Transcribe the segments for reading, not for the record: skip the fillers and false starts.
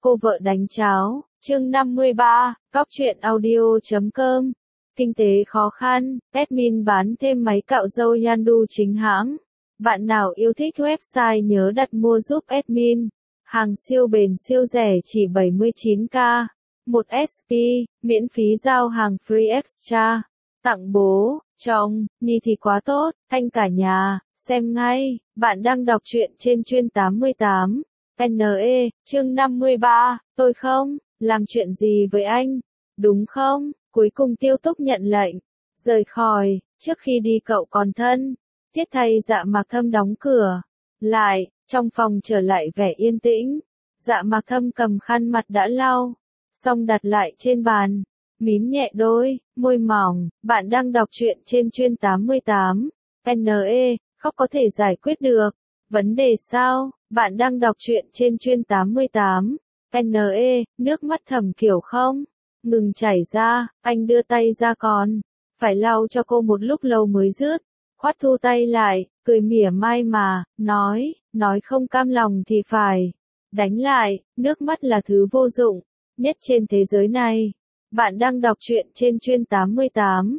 Cô vợ đánh cháo, chương 53, cóc truyện audio.com. Kinh tế khó khăn, admin bán thêm máy cạo râu Yandu chính hãng. Bạn nào yêu thích website nhớ đặt mua giúp admin. Hàng siêu bền siêu rẻ chỉ 79k. 1 SP, miễn phí giao hàng free extra. Tặng bố, chồng, Nhi thì quá tốt, thanh cả nhà, xem ngay. Bạn đang đọc truyện trên Chuyên 88. NE, chương 53, tôi không, làm chuyện gì với anh, đúng không? Cuối cùng Tiêu Túc nhận lệnh, rời khỏi, trước khi đi cậu còn thân, thiết thay Dạ Mạc Thâm đóng cửa, lại, trong phòng trở lại vẻ yên tĩnh, Dạ Mạc Thâm cầm khăn mặt đã lau, xong đặt lại trên bàn, mím nhẹ đôi, môi mỏng, bạn đang đọc truyện trên Chuyên 88, NE, khóc có thể giải quyết được, vấn đề sao? Bạn đang đọc truyện trên Chuyên 88. NE, nước mắt Thẩm Kiều không? Ngừng chảy ra, anh đưa tay ra còn. Phải lau cho cô một lúc lâu mới dứt. Khoát thu tay lại, cười mỉa mai mà, nói không cam lòng thì phải. Đánh lại, nước mắt là thứ vô dụng, nhất trên thế giới này. Bạn đang đọc truyện trên Chuyên 88.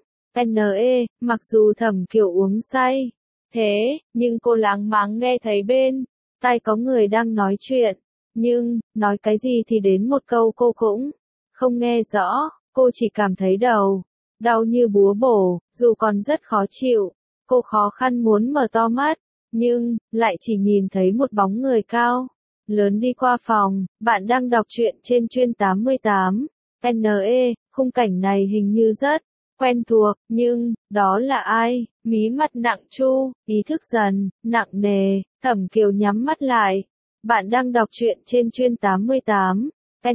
NE, mặc dù Thẩm Kiều uống say. Thế, nhưng cô láng máng nghe thấy bên tai có người đang nói chuyện, nhưng, nói cái gì thì đến một câu cô cũng không nghe rõ, cô chỉ cảm thấy đầu đau như búa bổ, dù còn rất khó chịu, cô khó khăn muốn mở to mắt, nhưng, lại chỉ nhìn thấy một bóng người cao, lớn đi qua phòng. Bạn đang đọc truyện trên Chuyên 88. NE, khung cảnh này hình như rất quen thuộc, nhưng, đó là ai? Mí mặt nặng chu, ý thức dần, nặng nề, Thẩm Kiều nhắm mắt lại. Bạn đang đọc truyện trên Chuyên 88.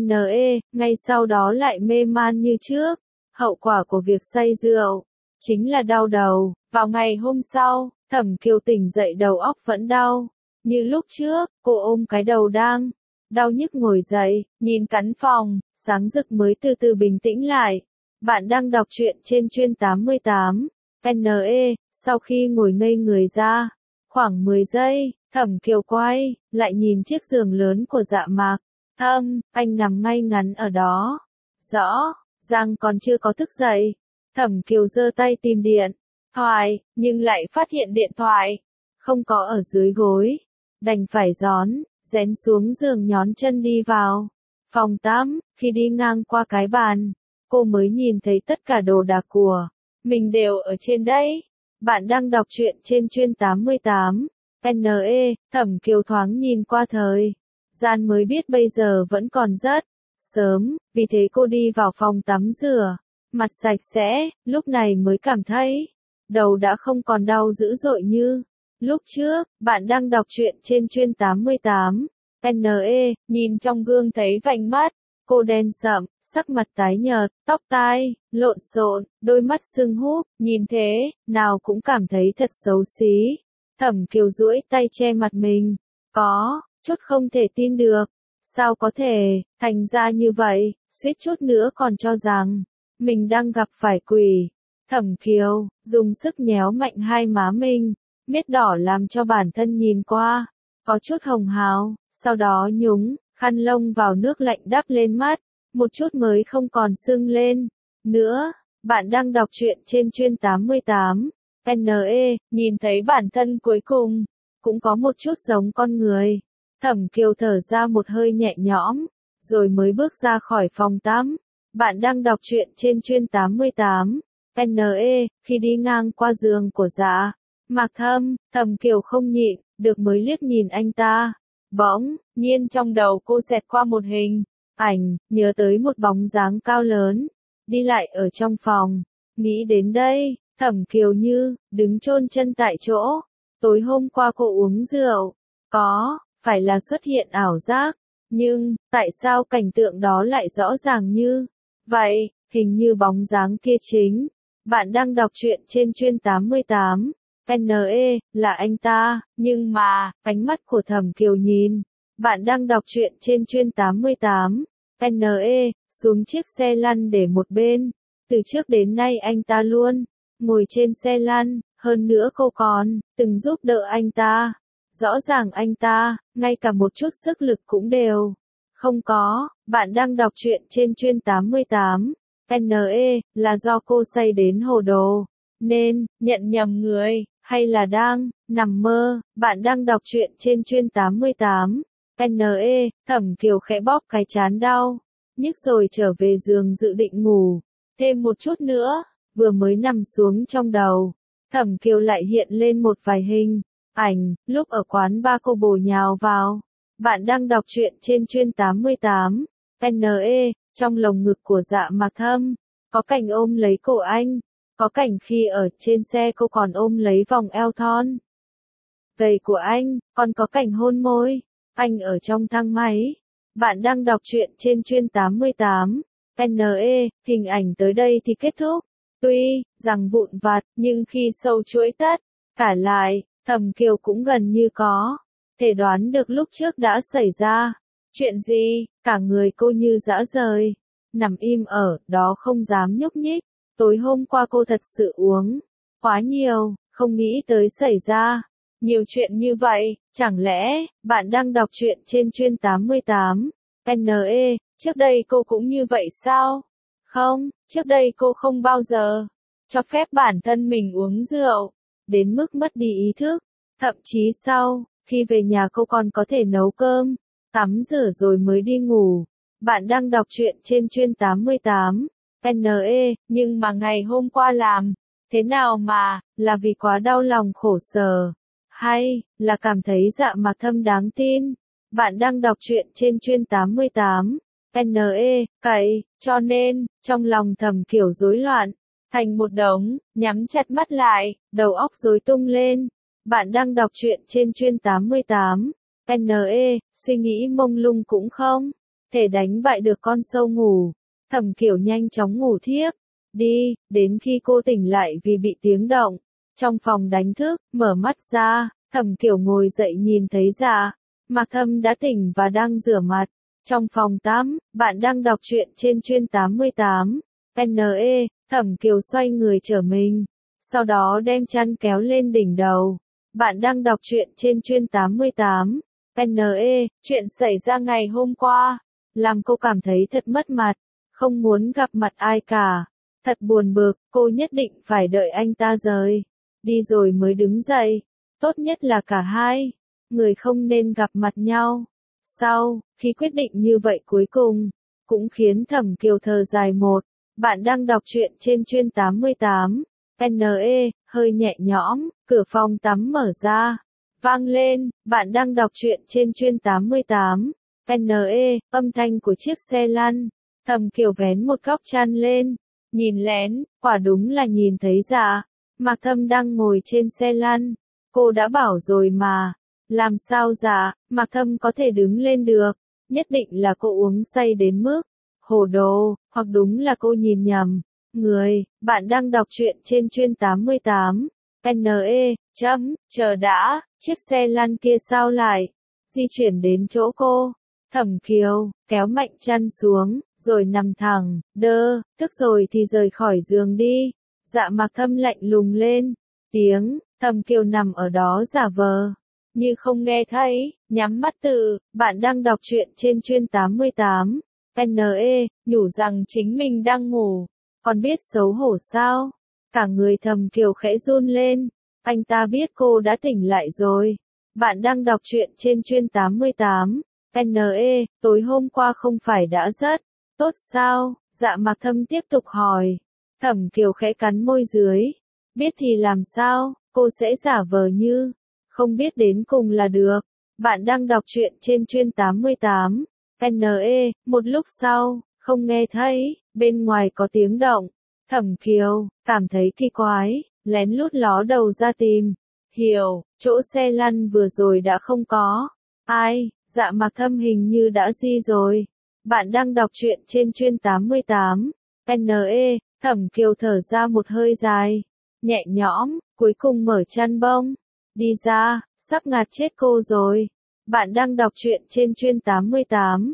NE, ngay sau đó lại mê man như trước. Hậu quả của việc say rượu, chính là đau đầu. Vào ngày hôm sau, Thẩm Kiều tỉnh dậy đầu óc vẫn đau. Như lúc trước, cô ôm cái đầu đang đau nhức ngồi dậy, nhìn căn phòng, sáng rực mới từ từ bình tĩnh lại. Bạn đang đọc truyện trên Chuyên 88. NE, sau khi ngồi ngây người ra, khoảng 10 giây, Thẩm Kiều quay, lại nhìn chiếc giường lớn của Dạ Mạc Thâm, anh nằm ngay ngắn ở đó. Rõ, ràng còn chưa có thức dậy. Thẩm Kiều giơ tay tìm điện thoại, nhưng lại phát hiện điện thoại không có ở dưới gối. Đành phải rén xuống giường nhón chân đi vào phòng tắm. Khi đi ngang qua cái bàn, cô mới nhìn thấy tất cả đồ đạc của mình đều ở trên đấy. Bạn đang đọc truyện trên Chuyên 88. NE, Thẩm Kiều thoáng nhìn qua thời gian mới biết bây giờ vẫn còn rất sớm, vì thế cô đi vào phòng tắm rửa mặt sạch sẽ, lúc này mới cảm thấy đầu đã không còn đau dữ dội như lúc trước. Bạn đang đọc truyện trên Chuyên 88. NE, nhìn trong gương thấy vành mắt cô đen sậm, sắc mặt tái nhợt, tóc tai lộn xộn, đôi mắt sưng húp, nhìn thế nào cũng cảm thấy thật xấu xí. Thẩm Kiều duỗi tay che mặt mình, có chút không thể tin được, sao có thể thành ra như vậy, suýt chút nữa còn cho rằng mình đang gặp phải quỷ. Thẩm Kiều dùng sức nhéo mạnh hai má mình, miết đỏ làm cho bản thân nhìn qua có chút hồng hào, sau đó nhúng khăn lông vào nước lạnh đắp lên mắt, một chút mới không còn sưng lên nữa. Bạn đang đọc truyện trên Chuyên 88. NE, nhìn thấy bản thân cuối cùng cũng có một chút giống con người. Thẩm Kiều thở ra một hơi nhẹ nhõm, rồi mới bước ra khỏi phòng tắm. Bạn đang đọc truyện trên Chuyên 88. NE, khi đi ngang qua giường của Dạ Mạc Thâm, Thẩm Kiều không nhịn được mới liếc nhìn anh ta. Bỗng nhiên trong đầu cô xẹt qua một hình ảnh, nhớ tới một bóng dáng cao lớn đi lại ở trong phòng. Nghĩ đến đây, Thẩm Kiều như đứng chôn chân tại chỗ. Tối hôm qua cô uống rượu, có phải là xuất hiện ảo giác, nhưng tại sao cảnh tượng đó lại rõ ràng như vậy? Hình như bóng dáng kia chính bạn đang đọc truyện trên Chuyên 88. NE, là anh ta, nhưng mà ánh mắt của Thẩm Kiều nhìn bạn đang đọc truyện trên Chuyên 88. NE, xuống chiếc xe lăn để một bên. Từ trước đến nay anh ta luôn ngồi trên xe lăn, hơn nữa cô còn từng giúp đỡ anh ta. Rõ ràng anh ta, ngay cả một chút sức lực cũng đều Không có, bạn đang đọc truyện trên chuyên 88. NE, là do cô say đến hồ đồ, nên, nhận nhầm người, hay là đang, nằm mơ, bạn đang đọc truyện trên chuyên 88. NE, Thẩm Kiều khẽ bóp cái trán đau, nhức rồi trở về giường dự định ngủ, thêm một chút nữa, vừa mới nằm xuống trong đầu. Thẩm Kiều lại hiện lên một vài hình, ảnh, lúc ở quán ba cô bồ nhào vào. Bạn đang đọc truyện trên chuyên 88. NE, trong lồng ngực của Dạ Mạc Thâm, có cảnh ôm lấy cổ anh, có cảnh khi ở trên xe cô còn ôm lấy vòng eo thon gầy của anh, còn có cảnh hôn môi anh ở trong thang máy. Bạn đang đọc truyện trên chuyên 88. NE, hình ảnh tới đây thì kết thúc. Tuy rằng vụn vặt, nhưng khi sâu chuỗi tất cả lại, Thẩm Kiều cũng gần như có thể đoán được lúc trước đã xảy ra chuyện gì. Cả người cô như dã rời, nằm im ở đó không dám nhúc nhích. Tối hôm qua cô thật sự uống quá nhiều, không nghĩ tới xảy ra nhiều chuyện như vậy. Chẳng lẽ bạn đang đọc truyện trên chuyên 88. NE, trước đây cô cũng như vậy sao? Không, trước đây cô không bao giờ cho phép bản thân mình uống rượu đến mức mất đi ý thức. Thậm chí sau khi về nhà cô còn có thể nấu cơm, tắm rửa rồi mới đi ngủ. Bạn đang đọc truyện trên chuyên 88. NE, nhưng mà ngày hôm qua làm thế nào mà, là vì quá đau lòng khổ sở, hay là cảm thấy Dạ Mạc Thâm đáng tin? Bạn đang đọc truyện trên chuyên 88. NE, cậy, cho nên, trong lòng Thẩm Kiều rối loạn thành một đống, nhắm chặt mắt lại, đầu óc rối tung lên. Bạn đang đọc truyện trên chuyên 88. NE, suy nghĩ mông lung cũng không thể đánh bại được con sâu ngủ. Thẩm Kiều nhanh chóng ngủ thiếp đi, đến khi cô tỉnh lại vì bị tiếng động trong phòng đánh thức. Mở mắt ra, Thẩm Kiều ngồi dậy nhìn thấy Dạ Mạc Thâm đã tỉnh và đang rửa mặt trong phòng tắm. Bạn đang đọc truyện trên chuyên 88. NE, Thẩm Kiều xoay người trở mình, sau đó đem chăn kéo lên đỉnh đầu. Bạn đang đọc truyện trên chuyên 88. NE, chuyện xảy ra ngày hôm qua làm cô cảm thấy thật mất mặt, không muốn gặp mặt ai cả. Thật buồn bực, cô nhất định phải đợi anh ta rời đi rồi mới đứng dậy. Tốt nhất là cả hai người không nên gặp mặt nhau. Sau khi quyết định như vậy cuối cùng cũng khiến Thẩm Kiều thở dài một. Bạn đang đọc truyện trên chuyên 88. NE, hơi nhẹ nhõm, cửa phòng tắm mở ra, vang lên. Bạn đang đọc truyện trên chuyên 88. NE, âm thanh của chiếc xe lăn. Thẩm Kiều vén một góc chăn lên, nhìn lén, quả đúng là nhìn thấy Dạ Mạc Thâm đang ngồi trên xe lăn. Cô đã bảo rồi mà, làm sao Dạ Mạc Thâm có thể đứng lên được? Nhất định là cô uống say đến mức hồ đồ, hoặc đúng là cô nhìn nhầm người. Bạn đang đọc truyện trên chuyên 88. NE, chờ đã, chiếc xe lăn kia sao lại di chuyển đến chỗ cô? Thẩm Kiều kéo mạnh chăn xuống, rồi nằm thẳng, tức rồi thì rời khỏi giường đi. Dạ Mạc Thâm lạnh lùng lên tiếng. Thẩm Kiều nằm ở đó giả vờ như không nghe thấy, nhắm mắt tự. Bạn đang đọc truyện trên chuyên 88. NE, nhủ rằng chính mình đang ngủ, còn biết xấu hổ sao? Cả người Thẩm Kiều khẽ run lên. Anh ta biết cô đã tỉnh lại rồi. Bạn đang đọc truyện trên chuyên 88. NE, tối hôm qua không phải đã rất tốt sao? Dạ Mạc Thâm tiếp tục hỏi. Thẩm Kiều khẽ cắn môi dưới. Biết thì làm sao, cô sẽ giả vờ như không biết đến cùng là được. Bạn đang đọc truyện trên chuyên 88. NE, một lúc sau, không nghe thấy, bên ngoài có tiếng động. Thẩm Kiều cảm thấy kỳ quái, lén lút ló đầu ra tìm hiểu, chỗ xe lăn vừa rồi đã không có ai. Dạ Mạc Thâm hình như đã di rồi. Bạn đang đọc truyện trên chuyên 88. NE, Thẩm Kiều thở ra một hơi dài, nhẹ nhõm, cuối cùng mở chăn bông đi ra, sắp ngạt chết cô rồi. Bạn đang đọc truyện trên chuyên 88.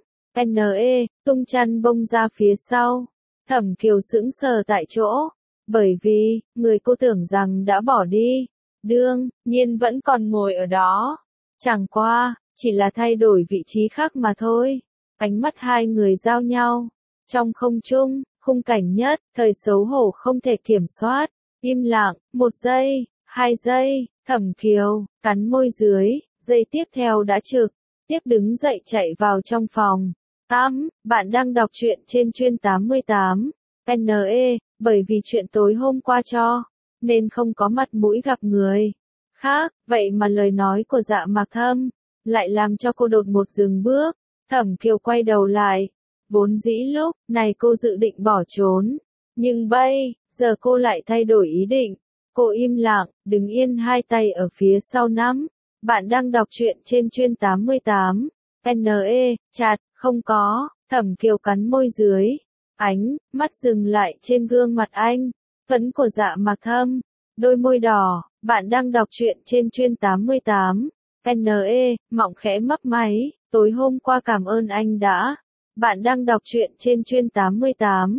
NE, tung chăn bông ra phía sau. Thẩm Kiều sững sờ tại chỗ, bởi vì người cô tưởng rằng đã bỏ đi, đương nhiên vẫn còn ngồi ở đó. Chẳng qua chỉ là thay đổi vị trí khác mà thôi. Ánh mắt hai người giao nhau. Trong không trung, khung cảnh nhất, thời xấu hổ không thể kiểm soát. Im lặng, 1 giây, 2 giây, Thẩm Kiều, cắn môi dưới, giây tiếp theo đã trực. Tiếp đứng dậy chạy vào trong phòng. Bạn đang đọc truyện trên chuyên 88. NE, bởi vì chuyện tối hôm qua nên không có mặt mũi gặp người khác, vậy mà lời nói của Dạ Mạc Thâm lại làm cho cô đột một dừng bước. Thẩm Kiều quay đầu lại, vốn dĩ lúc này cô dự định bỏ trốn, nhưng bây giờ cô lại thay đổi ý định. Cô im lặng, đứng yên hai tay ở phía sau nắm. Bạn đang đọc truyện trên chuyên 88. NE, chặt, không có. Thẩm Kiều cắn môi dưới, ánh mắt dừng lại trên gương mặt anh tuấn của Dạ Mạc Thâm, đôi môi đỏ. Bạn đang đọc truyện trên chuyên 88. NE, mọng khẽ mấp máy, tối hôm qua cảm ơn anh đã. Bạn đang đọc truyện trên chuyên 88.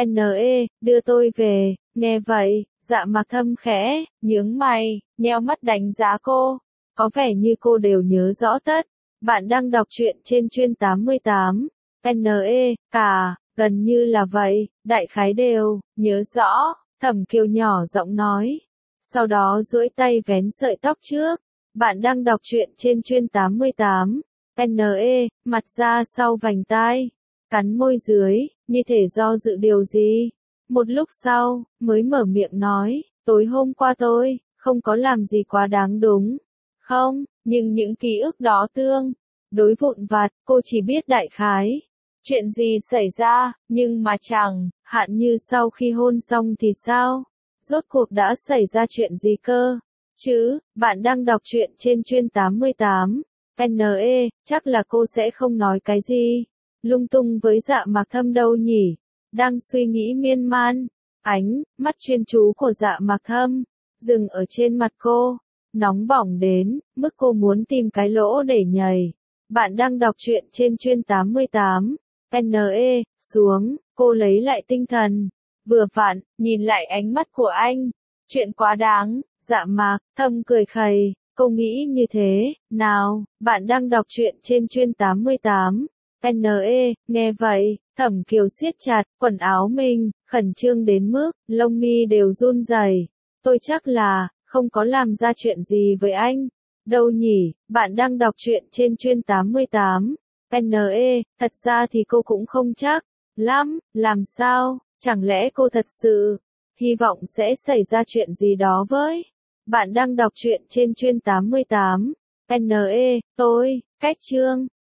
NE, đưa tôi về. Nghe vậy, Dạ Mạc Thâm khẽ nhướng mày, nheo mắt đánh giá cô. Có vẻ như cô đều nhớ rõ tất. Bạn đang đọc truyện trên chuyên 88. NE, gần như là vậy, đại khái đều nhớ rõ. Thẩm Kiều nhỏ giọng nói. Sau đó duỗi tay vén sợi tóc trước. Bạn đang đọc truyện trên chuyên 88. NE, mặt ra sau vành tai, cắn môi dưới, như thể do dự điều gì. Một lúc sau, mới mở miệng nói, tối hôm qua tôi không có làm gì quá đáng đúng không, nhưng những ký ức đó đối vụn vặt, cô chỉ biết đại khái. Chuyện gì xảy ra, nhưng mà chẳng hạn như sau khi hôn xong thì sao? Rốt cuộc đã xảy ra chuyện gì cơ? Chứ, bạn đang đọc truyện trên chuyên 88. NE, chắc là cô sẽ không nói cái gì lung tung với Dạ Mạc Thâm đâu nhỉ? Đang suy nghĩ miên man, ánh mắt chuyên chú của Dạ Mạc Thâm dừng ở trên mặt cô, nóng bỏng đến mức cô muốn tìm cái lỗ để nhảy. Bạn đang đọc truyện trên chuyên 88. NE, xuống, cô lấy lại tinh thần. Vừa vặn, nhìn lại ánh mắt của anh. Chuyện quá đáng. Dạ Mạc Thâm cười khẩy, cô nghĩ như thế nào? Bạn đang đọc truyện trên chuyên 88. NE, nghe vậy, Thẩm Kiều siết chặt quần áo mình, khẩn trương đến mức lông mi đều run rẩy. Tôi chắc là không có làm ra chuyện gì với anh đâu nhỉ? Bạn đang đọc truyện trên chuyên 88. NE, thật ra thì cô cũng không chắc lắm, làm sao? Chẳng lẽ cô thật sự hy vọng sẽ xảy ra chuyện gì đó với? Bạn đang đọc truyện trên chuyên 88. NE, tôi, cách chương